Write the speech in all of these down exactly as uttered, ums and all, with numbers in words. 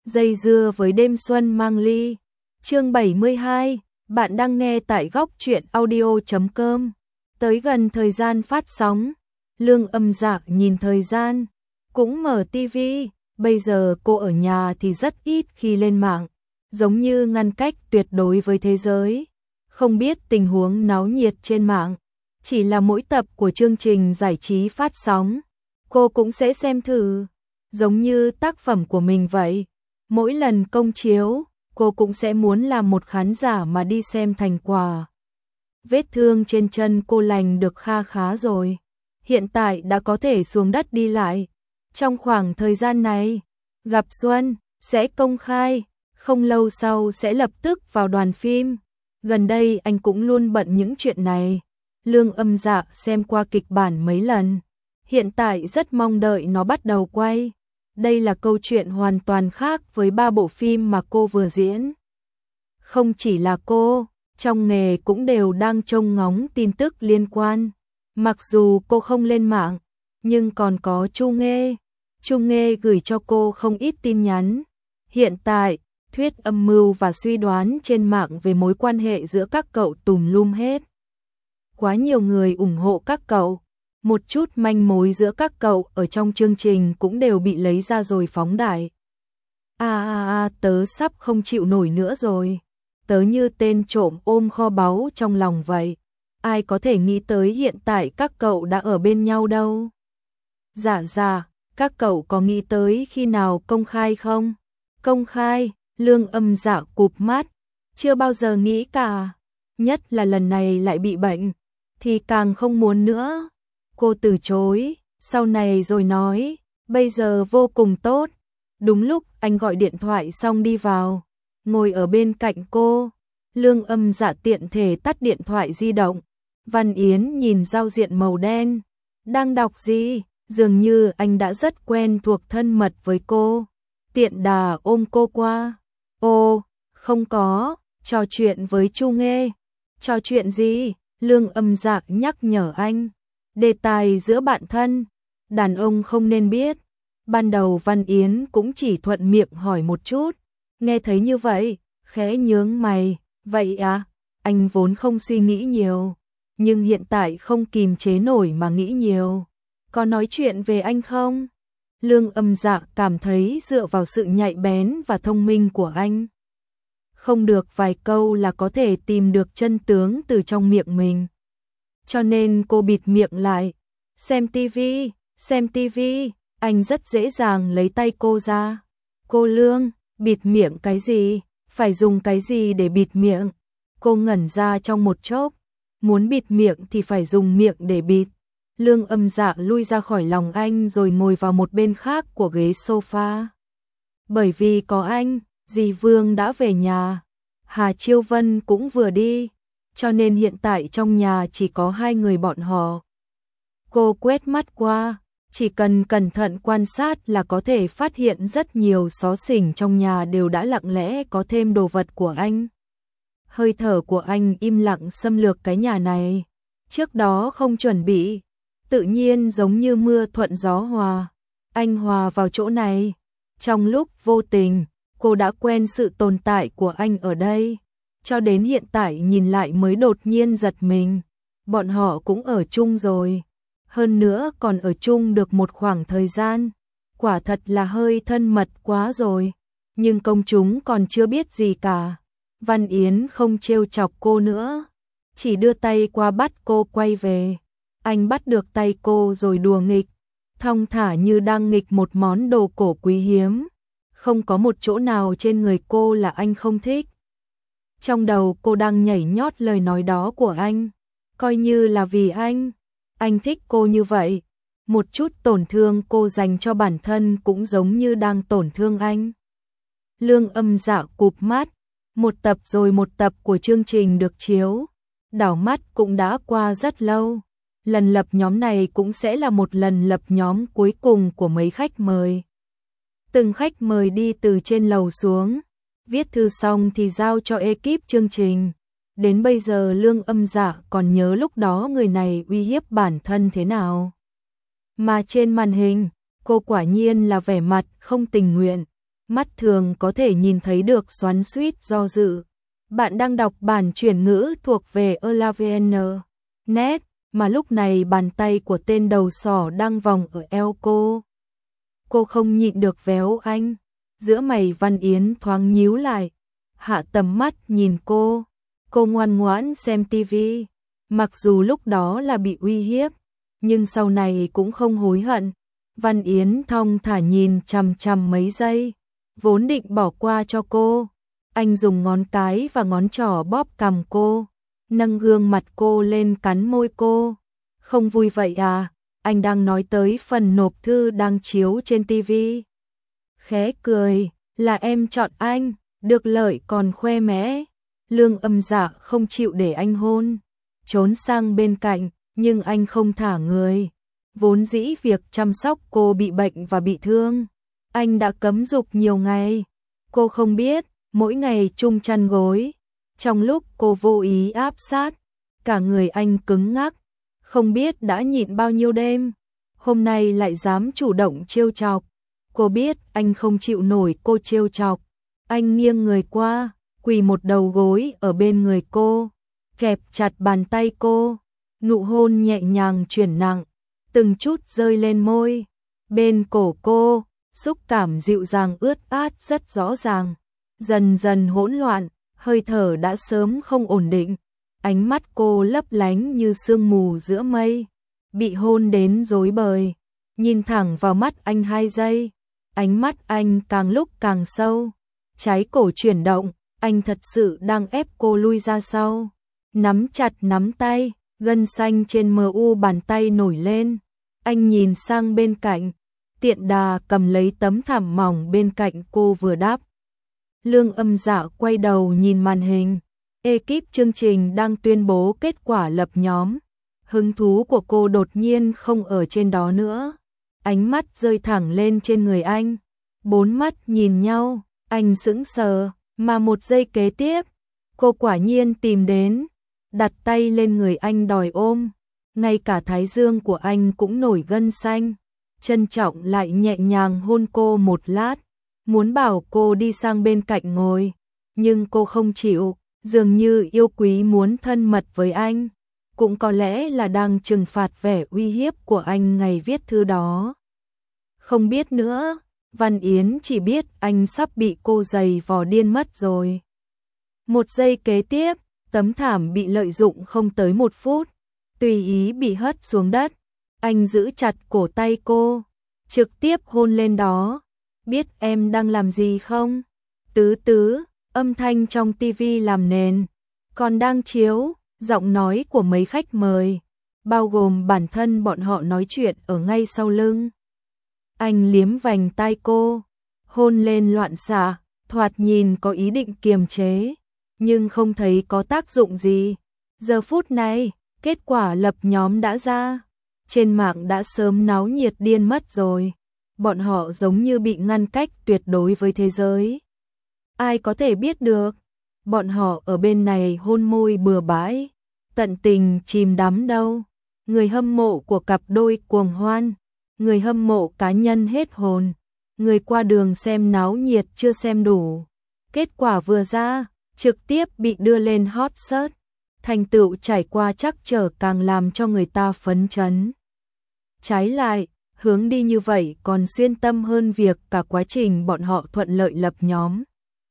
Dây dưa với đêm xuân mang ly. Chương bảy mươi hai, bạn đang nghe tại góc truyện audio chấm com. Tới gần thời gian phát sóng, Lương Âm Dạ nhìn thời gian, cũng mở tivi, bây giờ cô ở nhà thì rất ít khi lên mạng, giống như ngăn cách tuyệt đối với thế giới, không biết tình huống náo nhiệt trên mạng, chỉ là mỗi tập của chương trình giải trí phát sóng, cô cũng sẽ xem thử, giống như tác phẩm của mình vậy. Mỗi lần công chiếu, cô cũng sẽ muốn làm một khán giả mà đi xem thành quả. Vết thương trên chân cô lành được kha khá rồi, hiện tại đã có thể xuống đất đi lại. Trong khoảng thời gian này, gặp Xuân, sẽ công khai, không lâu sau sẽ lập tức vào đoàn phim. Gần đây anh cũng luôn bận những chuyện này. Lương Âm Dạ xem qua kịch bản mấy lần, hiện tại rất mong đợi nó bắt đầu quay. Đây là câu chuyện hoàn toàn khác với ba bộ phim mà cô vừa diễn. Không chỉ là cô, trong nghề cũng đều đang trông ngóng tin tức liên quan. Mặc dù cô không lên mạng, nhưng còn có Chu Nghê. Chu Nghê gửi cho cô không ít tin nhắn. Hiện tại, thuyết âm mưu và suy đoán trên mạng về mối quan hệ giữa các cậu tùm lum hết. Quá nhiều người ủng hộ các cậu. Một chút manh mối giữa các cậu ở trong chương trình cũng đều bị lấy ra rồi phóng đại. À à à, tớ sắp không chịu nổi nữa rồi. Tớ như tên trộm ôm kho báu trong lòng vậy. Ai có thể nghĩ tới hiện tại các cậu đã ở bên nhau đâu. Dạ dạ, các cậu có nghĩ tới khi nào công khai không? Công khai, Lương Âm Dạ cụp mắt. Chưa bao giờ nghĩ cả. Nhất là lần này lại bị bệnh, thì càng không muốn nữa. Cô từ chối, sau này rồi nói, bây giờ vô cùng tốt. Đúng lúc anh gọi điện thoại xong đi vào, ngồi ở bên cạnh cô. Lương Âm Dạ tiện thể tắt điện thoại di động. Văn Yến nhìn giao diện màu đen. Đang đọc gì? Dường như anh đã rất quen thuộc thân mật với cô. Tiện đà ôm cô qua. Ô, không có, trò chuyện với Chu Nghê. Trò chuyện gì? Lương Âm Dạ nhắc nhở anh. Đề tài giữa bạn thân, đàn ông không nên biết. Ban đầu Văn Yến cũng chỉ thuận miệng hỏi một chút. Nghe thấy như vậy, khẽ nhướng mày. Vậy à, anh vốn không suy nghĩ nhiều, nhưng hiện tại không kìm chế nổi mà nghĩ nhiều. Có nói chuyện về anh không? Lương Âm Dạ cảm thấy dựa vào sự nhạy bén và thông minh của anh, không được vài câu là có thể tìm được chân tướng từ trong miệng mình. Cho nên cô bịt miệng lại. Xem tivi, xem tivi, anh rất dễ dàng lấy tay cô ra. Cô Lương, bịt miệng cái gì? Phải dùng cái gì để bịt miệng? Cô ngẩn ra trong một chốc. Muốn bịt miệng thì phải dùng miệng để bịt. Lương Âm Dạ lui ra khỏi lòng anh rồi ngồi vào một bên khác của ghế sofa. Bởi vì có anh, dì Vương đã về nhà. Hà Chiêu Vân cũng vừa đi. Cho nên hiện tại trong nhà chỉ có hai người bọn họ. Cô quét mắt qua, chỉ cần cẩn thận quan sát là có thể phát hiện rất nhiều xó xỉnh trong nhà đều đã lặng lẽ có thêm đồ vật của anh. Hơi thở của anh im lặng xâm lược cái nhà này. Trước đó không chuẩn bị, tự nhiên giống như mưa thuận gió hòa. Anh hòa vào chỗ này. Trong lúc vô tình, cô đã quen sự tồn tại của anh ở đây. Cho đến hiện tại nhìn lại mới đột nhiên giật mình. Bọn họ cũng ở chung rồi. Hơn nữa còn ở chung được một khoảng thời gian. Quả thật là hơi thân mật quá rồi. Nhưng công chúng còn chưa biết gì cả. Văn Yến không trêu chọc cô nữa. Chỉ đưa tay qua bắt cô quay về. Anh bắt được tay cô rồi đùa nghịch. Thong thả như đang nghịch một món đồ cổ quý hiếm. Không có một chỗ nào trên người cô là anh không thích. Trong đầu cô đang nhảy nhót lời nói đó của anh. Coi như là vì anh. Anh thích cô như vậy. Một chút tổn thương cô dành cho bản thân cũng giống như đang tổn thương anh. Lương Âm Dạ cụp mắt. Một tập rồi một tập của chương trình được chiếu. Đảo mắt cũng đã qua rất lâu. Lần lập nhóm này cũng sẽ là một lần lập nhóm cuối cùng của mấy khách mời. Từng khách mời đi từ trên lầu xuống. Viết thư xong thì giao cho ekip chương trình. Đến bây giờ Lương Âm Dạ còn nhớ lúc đó người này uy hiếp bản thân thế nào. Mà trên màn hình, cô quả nhiên là vẻ mặt không tình nguyện. mắt thường có thể nhìn thấy được xoắn xuýt do dự. Bạn đang đọc bản chuyển ngữ thuộc về elavn chấm net, mà lúc này bàn tay của tên đầu sỏ đang vòng ở eo cô. Cô không nhịn được véo anh, giữa mày Văn Yến thoáng nhíu lại, hạ tầm mắt nhìn cô. Cô ngoan ngoãn xem tivi, mặc dù lúc đó là bị uy hiếp, nhưng sau này cũng không hối hận. Văn Yến thong thả nhìn chằm chằm mấy giây, vốn định bỏ qua cho cô. Anh dùng ngón cái và ngón trỏ bóp cằm cô, nâng gương mặt cô lên cắn môi cô. Không vui vậy à? Anh đang nói tới phần nộp thư đang chiếu trên tivi. Khẽ cười, là em chọn anh, được lợi còn khoe mẽ. Lương Âm Dạ không chịu để anh hôn, trốn sang bên cạnh, nhưng anh không thả người. Vốn dĩ việc chăm sóc cô bị bệnh và bị thương, anh đã cấm dục nhiều ngày. Cô không biết, mỗi ngày chung chăn gối, trong lúc cô vô ý áp sát, cả người anh cứng ngắc, không biết đã nhịn bao nhiêu đêm, hôm nay lại dám chủ động trêu chọc. Cô biết anh không chịu nổi cô trêu chọc, anh nghiêng người qua, quỳ một đầu gối ở bên người cô, kẹp chặt bàn tay cô, nụ hôn nhẹ nhàng chuyển nặng, từng chút rơi lên môi, bên cổ cô, xúc cảm dịu dàng ướt át rất rõ ràng, dần dần hỗn loạn, hơi thở đã sớm không ổn định, ánh mắt cô lấp lánh như sương mù giữa mây, bị hôn đến rối bời, nhìn thẳng vào mắt anh hai giây, ánh mắt anh càng lúc càng sâu, trái cổ chuyển động, anh thật sự đang ép cô lui ra sau, nắm chặt nắm tay, gân xanh trên mờ u bàn tay nổi lên, anh nhìn sang bên cạnh, tiện đà cầm lấy tấm thảm mỏng bên cạnh cô vừa đáp. Lương Âm Dạ quay đầu nhìn màn hình, ekip chương trình đang tuyên bố kết quả lập nhóm, hứng thú của cô đột nhiên không ở trên đó nữa, ánh mắt rơi thẳng lên trên người anh, bốn mắt nhìn nhau, anh sững sờ, mà một giây kế tiếp, cô quả nhiên tìm đến, đặt tay lên người anh đòi ôm, ngay cả thái dương của anh cũng nổi gân xanh, trân trọng lại nhẹ nhàng hôn cô một lát, muốn bảo cô đi sang bên cạnh ngồi, nhưng cô không chịu, dường như yêu quý muốn thân mật với anh, cũng có lẽ là đang trừng phạt vẻ uy hiếp của anh ngày viết thư đó. Không biết nữa, Văn Yến chỉ biết anh sắp bị cô giày vò điên mất rồi. Một giây kế tiếp, tấm thảm bị lợi dụng không tới một phút, tùy ý bị hất xuống đất, anh giữ chặt cổ tay cô, trực tiếp hôn lên đó. Biết em đang làm gì không? Tứ tứ, âm thanh trong tivi làm nền, còn đang chiếu, giọng nói của mấy khách mời, bao gồm bản thân bọn họ nói chuyện ở ngay sau lưng. Anh liếm vành tai cô, hôn lên loạn xạ, thoạt nhìn có ý định kiềm chế, nhưng không thấy có tác dụng gì. Giờ phút này, kết quả lập nhóm đã ra, trên mạng đã sớm náo nhiệt điên mất rồi. Bọn họ giống như bị ngăn cách tuyệt đối với thế giới. Ai có thể biết được, bọn họ ở bên này hôn môi bừa bãi, tận tình chìm đắm đâu. Người hâm mộ của cặp đôi cuồng hoan, người hâm mộ cá nhân hết hồn, người qua đường xem náo nhiệt chưa xem đủ. Kết quả vừa ra, trực tiếp bị đưa lên hot search, thành tựu trải qua trắc trở càng làm cho người ta phấn chấn. Trái lại, hướng đi như vậy còn xuyên tâm hơn việc cả quá trình bọn họ thuận lợi lập nhóm.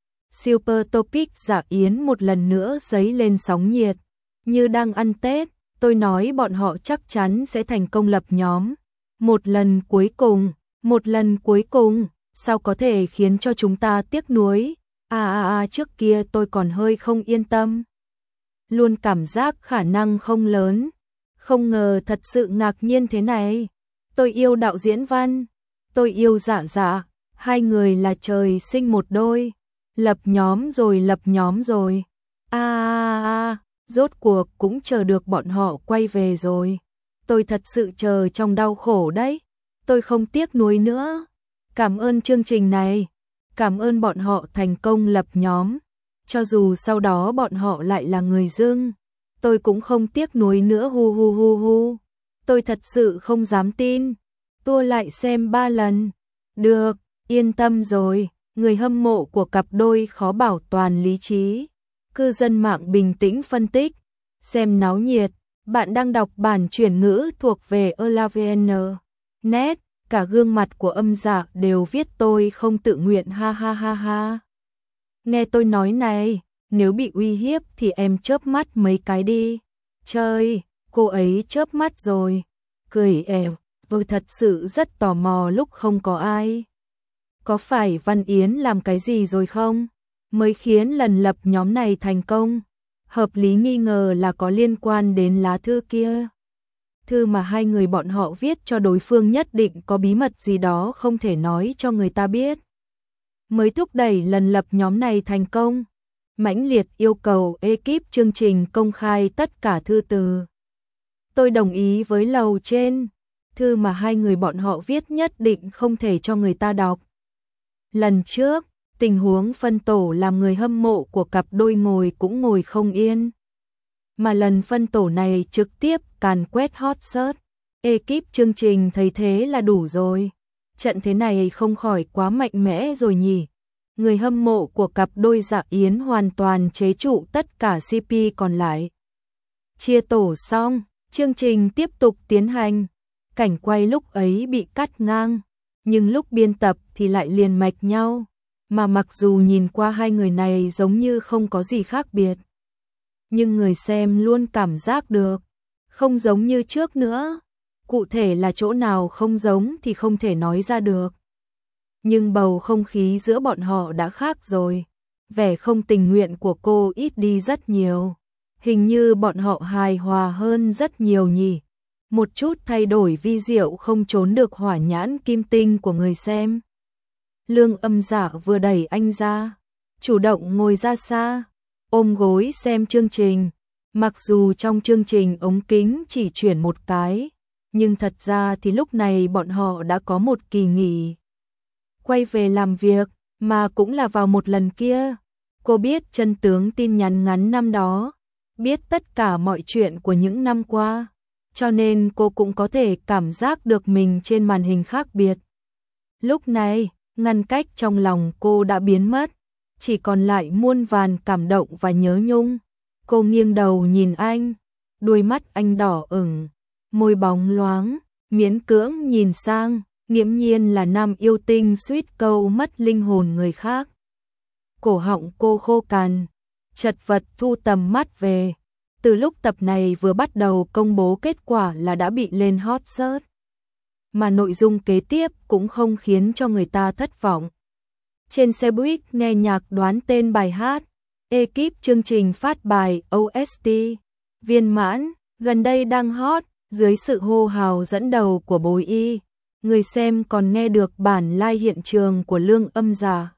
Super Topic Dạ Yến một lần nữa dấy lên sóng nhiệt, như đang ăn Tết, tôi nói bọn họ chắc chắn sẽ thành công lập nhóm. Một lần cuối cùng, một lần cuối cùng, sao có thể khiến cho chúng ta tiếc nuối? À à à trước kia tôi còn hơi không yên tâm. Luôn cảm giác khả năng không lớn, không ngờ thật sự ngạc nhiên thế này. Tôi yêu đạo diễn Văn, tôi yêu Dạ Dạ, hai người là trời sinh một đôi, lập nhóm rồi lập nhóm rồi. À à à, rốt cuộc cũng chờ được bọn họ quay về rồi. Tôi thật sự chờ trong đau khổ đấy, tôi không tiếc nuối nữa. Cảm ơn chương trình này, cảm ơn bọn họ thành công lập nhóm, cho dù sau đó bọn họ lại là người dưng, tôi cũng không tiếc nuối nữa hu hu hu hu. Tôi thật sự không dám tin. Tua lại xem ba lần. Được, yên tâm rồi, Người hâm mộ của cặp đôi khó bảo toàn lý trí. Cư dân mạng bình tĩnh phân tích. Xem náo nhiệt, bạn đang đọc bản chuyển ngữ thuộc về Elavn. Net, cả gương mặt của Âm Dạ đều viết tôi không tự nguyện ha ha ha ha. Nghe tôi nói này, nếu bị uy hiếp thì em chớp mắt mấy cái đi. Chơi, cô ấy chớp mắt rồi. Cười ẻo, tôi thật sự rất tò mò lúc không có ai. Có phải Văn Yến làm cái gì rồi không? Mới khiến lần lập nhóm này thành công. Hợp lý nghi ngờ là có liên quan đến lá thư kia. Thư mà hai người bọn họ viết cho đối phương nhất định có bí mật gì đó không thể nói cho người ta biết. Mới thúc đẩy lần lập nhóm này thành công. Mãnh liệt yêu cầu ekip chương trình công khai tất cả thư từ. Tôi đồng ý với lầu trên. Thư mà hai người bọn họ viết nhất định không thể cho người ta đọc. Lần trước, tình huống phân tổ làm người hâm mộ của cặp đôi ngồi cũng ngồi không yên. Mà lần phân tổ này trực tiếp càn quét hot search. Ekip chương trình thấy thế là đủ rồi. Trận thế này không khỏi quá mạnh mẽ rồi nhỉ. Người hâm mộ của cặp đôi Dạ Yến hoàn toàn chế trụ tất cả xê pê còn lại. Chia tổ xong, chương trình tiếp tục tiến hành. Cảnh quay lúc ấy bị cắt ngang, nhưng lúc biên tập thì lại liền mạch nhau. Mà mặc dù nhìn qua hai người này giống như không có gì khác biệt, nhưng người xem luôn cảm giác được không giống như trước nữa. Cụ thể là chỗ nào không giống thì không thể nói ra được. Nhưng bầu không khí giữa bọn họ đã khác rồi. Vẻ không tình nguyện của cô ít đi rất nhiều. Hình như bọn họ hài hòa hơn rất nhiều nhỉ. Một chút thay đổi vi diệu không trốn được hỏa nhãn kim tinh của người xem. Lương Âm Dạ vừa đẩy anh ra, chủ động ngồi ra xa, ôm gối xem chương trình. Mặc dù trong chương trình ống kính chỉ chuyển một cái, nhưng thật ra thì lúc này bọn họ đã có một kỳ nghỉ. Quay về làm việc, mà cũng là vào một lần kia. Cô biết chân tướng tin nhắn ngắn năm đó, biết tất cả mọi chuyện của những năm qua, cho nên cô cũng có thể cảm giác được mình trên màn hình khác biệt. Lúc này, ngăn cách trong lòng cô đã biến mất, chỉ còn lại muôn vàn cảm động và nhớ nhung. Cô nghiêng đầu nhìn anh, đôi mắt anh đỏ ửng, môi bóng loáng, miễn cưỡng nhìn sang, nghiễm nhiên là nam yêu tinh suýt câu mất linh hồn người khác. Cổ họng cô khô cằn, chật vật thu tầm mắt về. Từ lúc tập này vừa bắt đầu công bố kết quả là đã bị lên hot search. Mà nội dung kế tiếp cũng không khiến cho người ta thất vọng. Trên xe buýt nghe nhạc đoán tên bài hát, ekip chương trình phát bài ô ét tê viên mãn, gần đây đang hot, dưới sự hô hào dẫn đầu của Bối Y. Người xem còn nghe được bản live hiện trường của Lương Âm Dạ.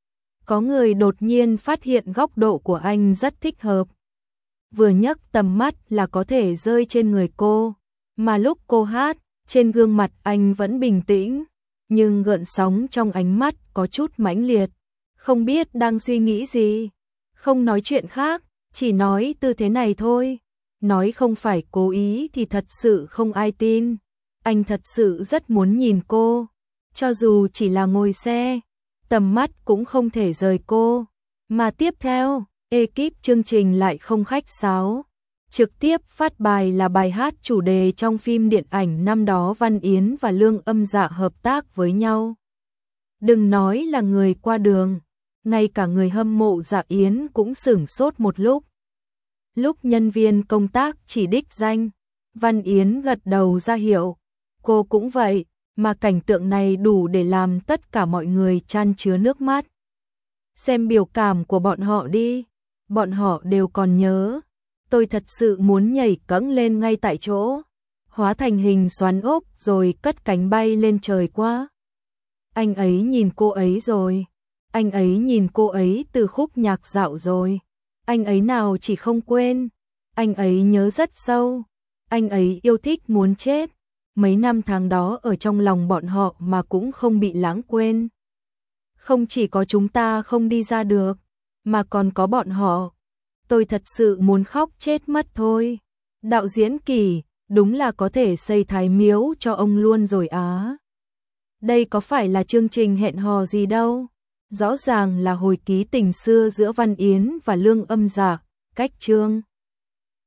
Có người đột nhiên phát hiện góc độ của anh rất thích hợp. Vừa nhấc tầm mắt là có thể rơi trên người cô, mà lúc cô hát, trên gương mặt anh vẫn bình tĩnh, nhưng gợn sóng trong ánh mắt có chút mãnh liệt, không biết đang suy nghĩ gì. Không nói chuyện khác, chỉ nói tư thế này thôi. Nói không phải cố ý thì thật sự không ai tin. Anh thật sự rất muốn nhìn cô, cho dù chỉ là ngồi xe, tầm mắt cũng không thể rời cô. Mà tiếp theo, ekip chương trình lại không khách sáo, trực tiếp phát bài là bài hát chủ đề trong phim điện ảnh năm đó Văn Yến và Lương Âm Dạ hợp tác với nhau. Đừng nói là người qua đường, ngay cả người hâm mộ Dạ Yến cũng sửng sốt một lúc. Lúc nhân viên công tác chỉ đích danh, Văn Yến gật đầu ra hiệu, cô cũng vậy, mà cảnh tượng này đủ để làm tất cả mọi người chan chứa nước mắt. Xem biểu cảm của bọn họ đi, bọn họ đều còn nhớ. Tôi thật sự muốn nhảy cẫng lên ngay tại chỗ, hóa thành hình xoắn ốc rồi cất cánh bay lên trời quá. Anh ấy nhìn cô ấy rồi, anh ấy nhìn cô ấy từ khúc nhạc dạo rồi. Anh ấy nào chỉ không quên, anh ấy nhớ rất sâu, anh ấy yêu thích muốn chết. Mấy năm tháng đó ở trong lòng bọn họ mà cũng không bị lãng quên. Không chỉ có chúng ta không đi ra được, mà còn có bọn họ. Tôi thật sự muốn khóc chết mất thôi. Đạo diễn Kỳ, đúng là có thể xây thái miếu cho ông luôn rồi á. Đây có phải là chương trình hẹn hò gì đâu. Rõ ràng là hồi ký tình xưa giữa Văn Yến và Lương Âm Dạ, cách chương